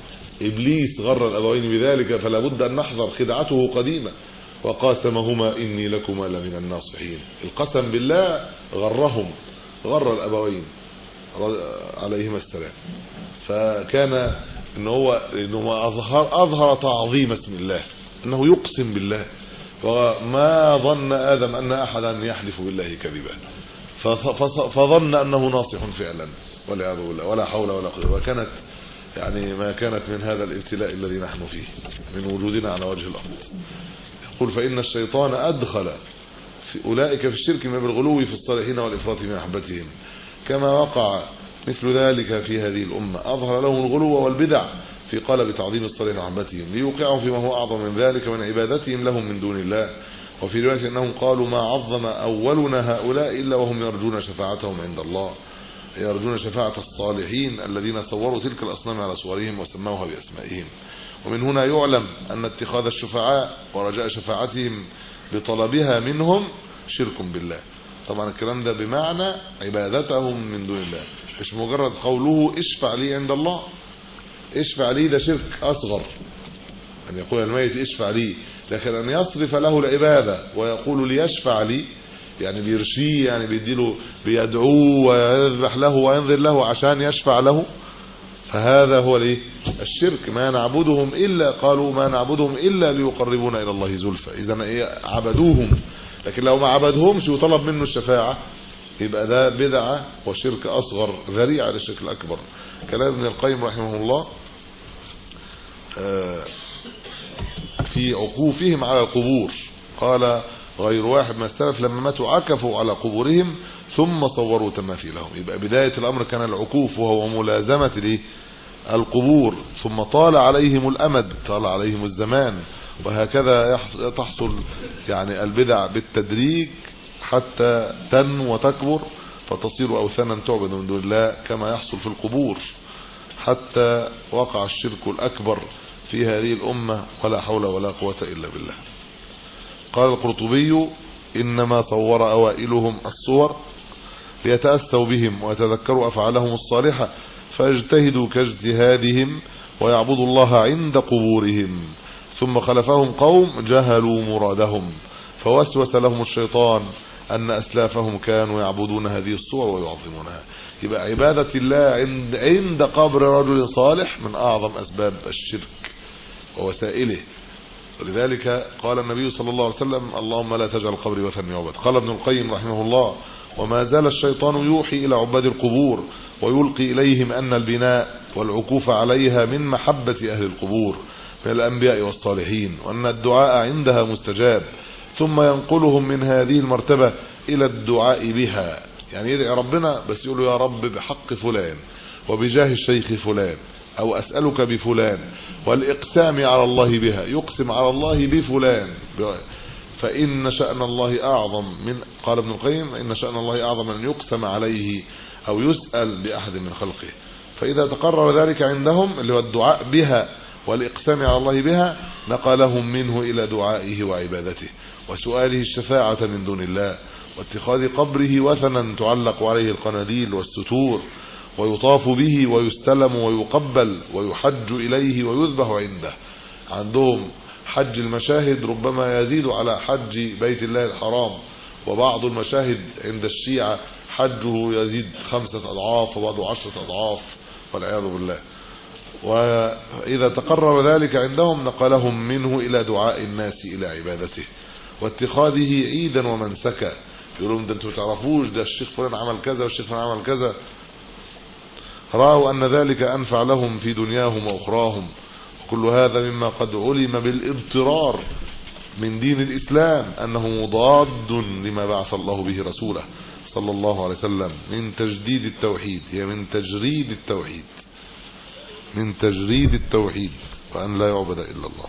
إبليس غر الأبوين بذلك، فلا بد أن نحذر خدعته قديمة. وقاسمهما إني لكما لمن الناصحين. القسم بالله غرهم، غر الأبوين عليهما السلام. فكان إن هو إنه أظهر أظهر تعظيم اسم الله، إنه يقسم بالله، وما ظن آدم أن أحدا يحلف بالله كذبا، فظن أنه ناصح فعلا والعياذ بالله، ولا حول ولا قوة. وكانت يعني ما كانت من هذا الابتلاء الذي نحن فيه من وجودنا على وجه الأرض. يقول فإن الشيطان أدخل في أولئك في الشرك ما بالغلو في الصالحين والإفراط من محبتهم، كما وقع مثل ذلك في هذه الأمة. أظهر لهم الغلو والبدع في قالب تعظيم الصالحين ومحبتهم ليوقعوا فيما هو أعظم من ذلك من عبادتهم لهم من دون الله. وفي رواية أنهم قالوا ما عظم أولنا هؤلاء إلا وهم يرجون شفاعتهم عند الله، يرجون شفاعة الصالحين الذين صوروا تلك الأصنام على صورهم وسموها بأسمائهم. ومن هنا يعلم أن اتخاذ الشفعاء ورجاء شفاعتهم بطلبها منهم شرك بالله. طبعا الكلام ده بمعنى عبادتهم من دون الله، مش مجرد قوله اشفع لي عند الله. اشفع لي ده شرك أصغر، أن يقول الميت اشفع لي، لكن أن يصرف له العبادة ويقول ليشفع لي، يعني بيرشيه، يعني بيديله بيدعوه ويذبح له وينذر له عشان يشفع له، فهذا هو الايه الشرك. ما نعبدهم إلا قالوا ما نعبدهم إلا ليقربونا إلى الله زلفى. إذا ايه عبدوهم، لكن لو ما عبدهمش وطلب منه الشفاعة يبقى ده بدعة وشرك أصغر ذريعة للشرك الأكبر. كلام ابن القيم رحمه الله في عكوفهم على القبور، قال غير واحد من السلف لما ماتوا عكفوا على قبورهم ثم صوروا تماثيلهم. يبقى بداية الأمر كان العكوف وهو ملازمة القبور، ثم طال عليهم الأمد، طال عليهم الزمان، وهكذا تحصل يعني البدع بالتدريج حتى تنمو وتكبر فتصير أوثانا تعبد من دون الله كما يحصل في القبور، حتى وقع الشرك الأكبر في هذه الأمة ولا حول ولا قوة إلا بالله. قال القرطبي إنما صور أوائلهم الصور ليتأسوا بهم ويتذكروا أفعالهم الصالحة فاجتهدوا كاجتهادهم ويعبدوا الله عند قبورهم، ثم خلفهم قوم جهلوا مرادهم فوسوس لهم الشيطان أن أسلافهم كانوا يعبدون هذه الصور ويعظمونها. يبقى عبادة الله عند عند قبر رجل صالح من أعظم أسباب الشرك ووسائله. ولذلك قال النبي صلى الله عليه وسلم اللهم لا تجعل قبري وثنا يعبد. قال ابن القيم رحمه الله وما زال الشيطان يوحي إلى عباد القبور ويلقي إليهم أن البناء والعكوف عليها من محبة أهل القبور من الأنبياء والصالحين، وأن الدعاء عندها مستجاب، ثم ينقلهم من هذه المرتبة إلى الدعاء بها، يعني يدعي ربنا بس يقول يا رب بحق فلان وبجاه الشيخ فلان أو أسألك بفلان، والإقسام على الله بها، يقسم على الله بفلان، فإن شأن الله أعظم من قال ابن القيم إن شأن الله أعظم من يقسم عليه أو يسأل بأحد من خلقه. فإذا تقرر ذلك عندهم اللي هو الدعاء بها والإقسام على الله بها نقلهم منه إلى دعائه وعبادته وسؤاله الشفاعة من دون الله، واتخاذ قبره وثنا تعلق عليه القناديل والستور ويطاف به ويستلم ويقبل ويحج إليه ويذبح عنده. عندهم حج المشاهد ربما يزيد على حج بيت الله الحرام، وبعض المشاهد عند الشيعة حجه يزيد خمسة أضعاف وبعضه عشرة أضعاف والعياذ بالله. وإذا تقرر ذلك عندهم نقلهم منه إلى دعاء الناس إلى عبادته واتخاذه عيدا ومنسكا. يقولون ده انتوا تعرفوش ده الشيخ فلان عمل كذا والشيخ فلان عمل كذا. رأوا أن ذلك أنفع لهم في دنياهم وأخراهم، كل هذا مما قد علم بالاضطرار من دين الإسلام أنه مضاد لما بعث الله به رسوله صلى الله عليه وسلم من تجديد التوحيد، هي من تجريد التوحيد من تجريد التوحيد وأن لا يعبد إلا الله.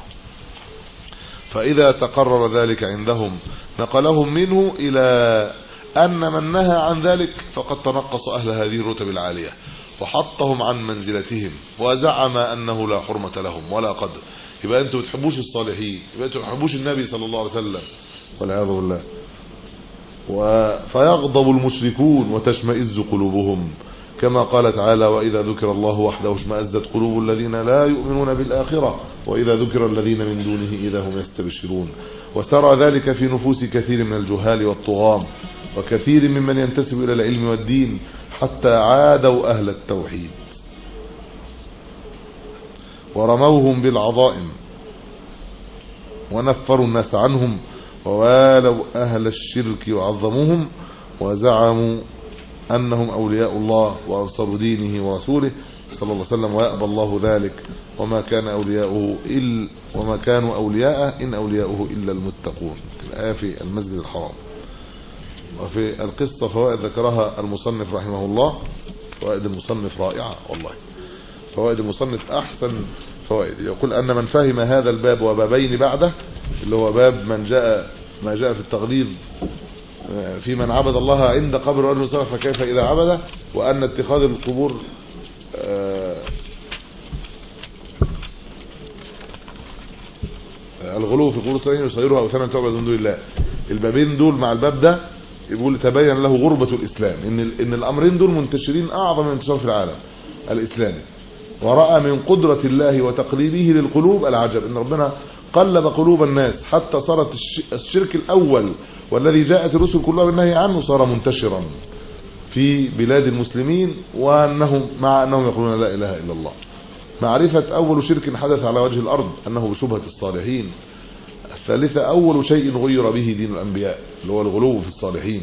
فإذا تقرر ذلك عندهم نقلهم منه إلى أن من نهى عن ذلك فقد تنقص أهل هذه الرتب العالية وحطهم عن منزلتهم وزعم أنه لا حرمة لهم ولا قدر. يبقى أنتم بتحبوش الصالحين، يبقى أنتم بتحبوش النبي صلى الله عليه وسلم والعياذ بالله. فيغضب المشركون وتشمئز قلوبهم كما قال تعالى وإذا ذكر الله وحده اشمأزت قلوب الذين لا يؤمنون بالآخرة وإذا ذكر الذين من دونه إذا هم يستبشرون. وسرى ذلك في نفوس كثير من الجهال والطغام وكثير ممن ينتسب إلى العلم والدين حتى عادوا أهل التوحيد ورموهم بالعظائم ونفروا الناس عنهم ووالوا أهل الشرك وعظموهم وزعموا أنهم أولياء الله وأنصار دينه ورسوله صلى الله عليه وسلم ويأبى الله ذلك وما كان أولياؤه إلا وما كانوا أولياءه إن أولياؤه إلا المتقون. الآية في المسجد الحرام. وفي القصة فوائد ذكرها المصنف رحمه الله. فوائد المصنف رائعة والله، فوائد المصنف أحسن فوائد. يقول أن من فهم هذا الباب وبابين بعده اللي هو باب من جاء ما جاء في التغليظ في من عبد الله عند قبر رجل صالح فكيف إذا عبده، وأن اتخاذ القبور الغلو في قبور الصالحين يصيرها أوثانا تعبد من دون الله. البابين دول مع الباب ده يقول تبين له غربة الإسلام، إن إن الأمرين دول منتشرين أعظم انتشار في العالم الإسلامي. ورأى من قدرة الله وتقليبه للقلوب العجب، إن ربنا قلب قلوب الناس حتى صارت الشرك الأول والذي جاءت الرسل كلها بالنهي عنه صار منتشرا في بلاد المسلمين، وأنهم مع أنهم يقولون لا إله إلا الله. معرفة أول شرك حدث على وجه الأرض أنه بشبهة الصالحين. الثالثة أول شيء غير به دين الأنبياء اللي هو الغلو في الصالحين.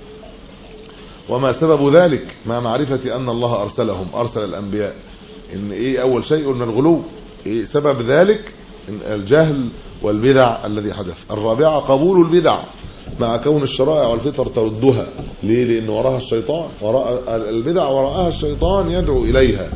وما سبب ذلك مع معرفة أن الله أرسلهم أرسل الأنبياء. إن إيه أول شيء قلنا الغلو، إيه سبب ذلك؟ إن الجهل والبدع الذي حدث. الرابعة قبول البدع مع كون الشرائع والفطر تردها. ليه؟ لأن وراها الشيطان، وراء البدع وراءها الشيطان يدعو إليها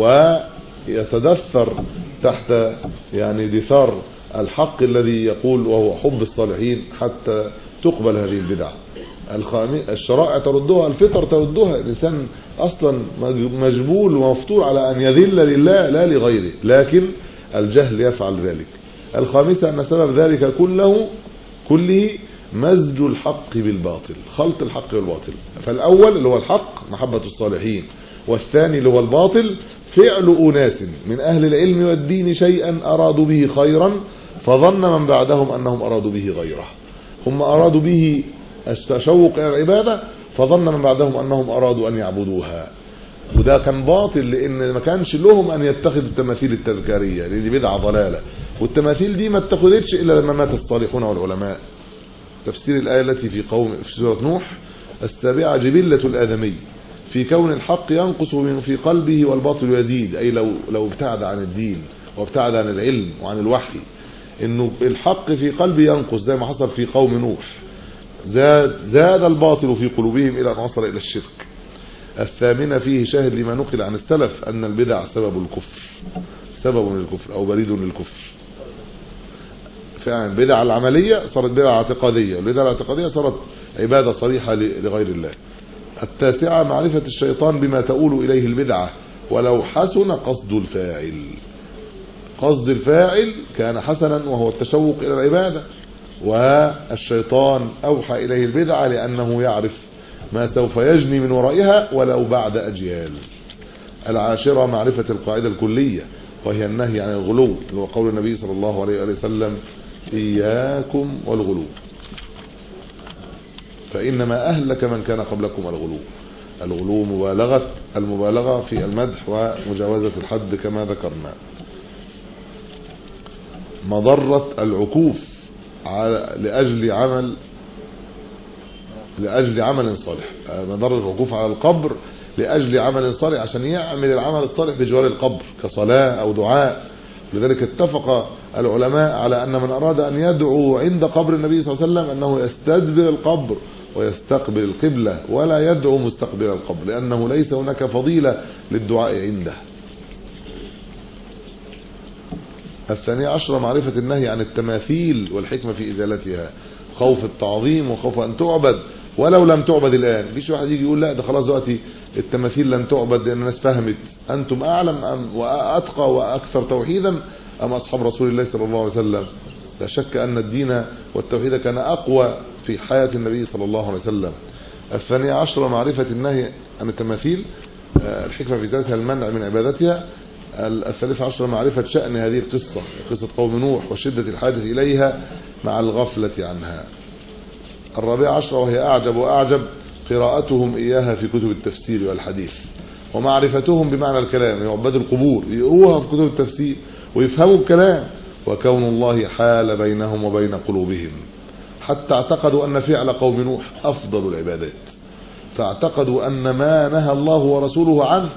ويتدثر تحت يعني دثار الحق الذي يقول وهو حب الصالحين حتى تقبل هذه البدع. الشرائع تردها، الفطر تردها. الإنسان أصلا مجبول ومفطور على أن يذل لله لا لغيره، لكن الجهل يفعل ذلك. الخامسة أن سبب ذلك كله كله مزج الحق بالباطل، خلط الحق بالباطل. فالأول اللي هو الحق محبة الصالحين، والثاني اللي هو الباطل فعل أناس من أهل العلم والدين شيئا أرادوا به خيرا فظن من بعدهم أنهم أرادوا به غيره. هم أرادوا به التشوق إلى العبادة فظن من بعدهم أنهم أرادوا أن يعبدوها، وده كان باطل لأن ما كانش لهم أن يتخذوا التماثيل التذكارية لأن بدعة ضلالة، والتماثيل دي ما اتخذتش إلا لما مات الصالحون والعلماء. تفسير الآية التي في قوم في سورة نوح. السابعة جبلة الآدمي في كون الحق ينقص من في قلبه والباطل يزيد، أي لو لو ابتعد عن الدين وابتعد عن العلم وعن الوحي إنه الحق في قلبه ينقص زي ما حصل في قوم نوح. زاد زاد الباطل في قلوبهم إلى أن وصل إلى الشرك. الثامنة فيه شاهد لما نقل عن السلف أن البدع سبب الكفر، سبب للكفر أو بريد للكفر. فعلا البدع العملية صارت بدعة اعتقادية، والبدع الاعتقادية صارت عبادة صريحة لغير الله. التاسعة معرفة الشيطان بما تؤول إليه البدعة ولو حسن قصد الفاعل. قصد الفاعل كان حسنا وهو التشوق إلى العبادة، والشيطان أوحى إليه البدعة لأنه يعرف ما سوف يجني من ورائها ولو بعد أجيال. العاشرة معرفة القاعدة الكلية وهي النهي عن الغلو، اللي هو قول النبي صلى الله عليه وسلم إياكم والغلو فإنما أهلك من كان قبلكم الغلو. الغلو مبالغة المبالغة في المدح ومجاوزة الحد كما ذكرنا. مضرة العكوف على لأجل عمل لأجل عمل صالح. مضرة العكوف على القبر لأجل عمل صالح عشان يعمل العمل الصالح بجوار القبر كصلاة أو دعاء. لذلك اتفق العلماء على أن من أراد أن يدعو عند قبر النبي صلى الله عليه وسلم أنه يستدبر القبر ويستقبل القبلة ولا يدعو مستقبل القبر، لأنه ليس هناك فضيلة للدعاء عنده. الثانية عشرة معرفة النهي عن التماثيل والحكمة في إزالتها، خوف التعظيم وخوف أن تعبد ولو لم تعبد الآن. مفيش واحد يجي يقول لا ده خلاص دلوقتي التماثيل لن تعبد لأن الناس فهمت. أنتم أعلم أم وأتقى وأكثر توحيدا أم أصحاب رسول الله صلى الله عليه وسلم؟ لا شك أن الدين والتوحيد كان أقوى في حياة النبي صلى الله عليه وسلم. الثانية عشرة معرفة النهي عن التماثيل الحكمة في ذاتها المنع من عبادتها. الثالثة عشر معرفة شأن هذه القصة، قصة قوم نوح وشدة الحاجة إليها مع الغفلة عنها. الرابعة عشر وهي أعجب وأعجب قراءتهم إياها في كتب التفسير والحديث، ومعرفتهم بمعنى الكلام، عباد القبور يقروها في كتب التفسير ويفهموا الكلام، وكون الله حال بينهم وبين قلوبهم، حتى اعتقدوا أن فعل قوم نوح أفضل العبادات، فاعتقدوا أن ما نهى الله ورسوله عنه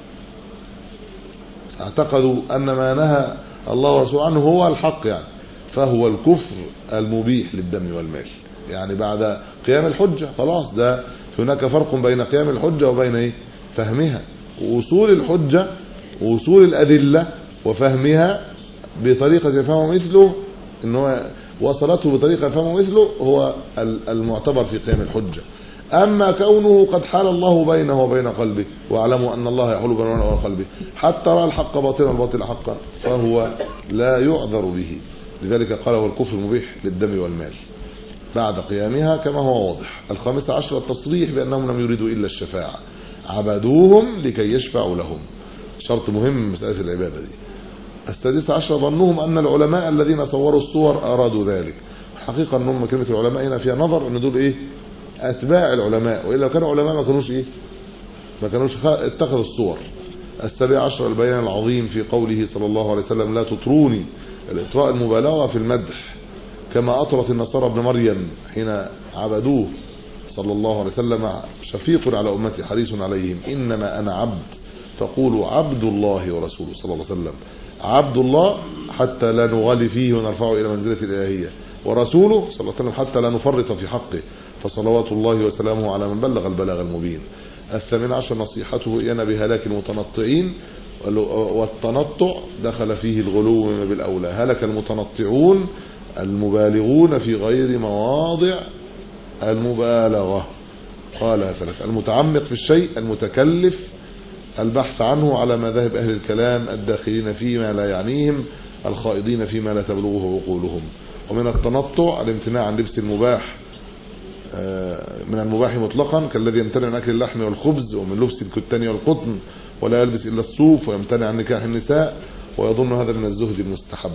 اعتقدوا أن ما نهى الله ورسوله عنه هو الحق، يعني فهو الكفر المبيح للدم والمال. يعني بعد قيام الحجة خلاص، ده هناك فرق بين قيام الحجة وبين ايه فهمها، ووصول الحجة ووصول الأدلة وفهمها بطريقة يفهمه مثله، انه وصلته بطريقة يفهمه مثله هو المعتبر في قيام الحجة. أما كونه قد حال الله بينه وبين قلبه، واعلموا أن الله يحول بينه وبين قلبه حتى رأى الحق باطلا والباطل حقا، فهو لا يعذر به. لذلك قال هو الكفر المبيح للدم والمال بعد قيامها كما هو واضح. الخامسة عشر التصريح بأنهم لم يريدوا إلا الشفاعة، عبدوهم لكي يشفعوا لهم، شرط مهم مسألة العبادة دي. السادسة عشر ظنهم أن العلماء الذين صوروا الصور أرادوا ذلك. الحقيقة أنهم كلمة العلماء هنا فيها نظر، أن دول إيه أتباع العلماء، وإلا كانوا علماء ما كانوش إيه ما كانوش اتخذوا الصور. السابع عشر البيان العظيم في قوله صلى الله عليه وسلم لا تطروني، الإطراء المبالغة في المدح، كما أطرت النصارى ابن مريم حين عبدوه صلى الله عليه وسلم، شفيق على أمتي حريص عليهم، إنما أنا عبد فقولوا عبد الله ورسوله صلى الله عليه وسلم، عبد الله حتى لا نغالي فيه ونرفعه إلى منزلة الإلهية، ورسوله صلى الله عليه وسلم حتى لا نفرط في حقه، فصلوات الله وسلامه على من بلغ البلاغ المبين. الثامن عشر نصيحته إيانا بهلاك المتنطعين، والتنطع دخل فيه الغلو مما بالأولى، هلك المتنطعون المبالغون في غير مواضع المبالغة. قال ثلاثة المتعمق في الشيء، المتكلف البحث عنه على مذاهب أهل الكلام الداخلين فيما لا يعنيهم، الخائضين فيما لا تبلغه عقولهم. ومن التنطع الامتناع عن لبس المباح من المباح مطلقا، كالذي يمتنع عن أكل اللحم والخبز، ومن لبس الكتان والقطن، ولا يلبس إلا الصوف، ويمتنع عن نكاح النساء، ويظن هذا من الزهد المستحب.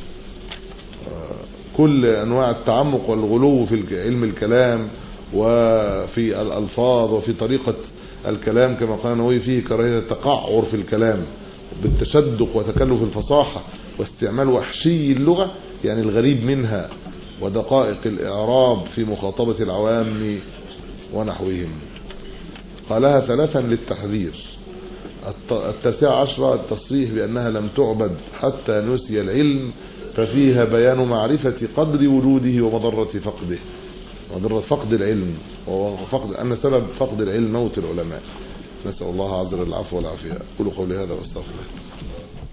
كل أنواع التعمق والغلو في علم الكلام وفي الألفاظ وفي طريقة الكلام، كما قال النووي فيه كراهية التقعر في الكلام بالتشدق وتكلف الفصاحة واستعمال وحشي اللغة، يعني الغريب منها، ودقائق الإعراب في مخاطبة العوام ونحوهم. قالها ثلاثا للتحذير. التاسع عشر التصريح بأنها لم تعبد حتى نسي العلم، ففيها بيان معرفة قدر وجوده ومضرة فقده، مضرة فقد العلم، وفقد أن سبب فقد العلم موت العلماء. نسأل الله عز وجل العفو والعافية. قولوا قولي هذا واستغفر الله.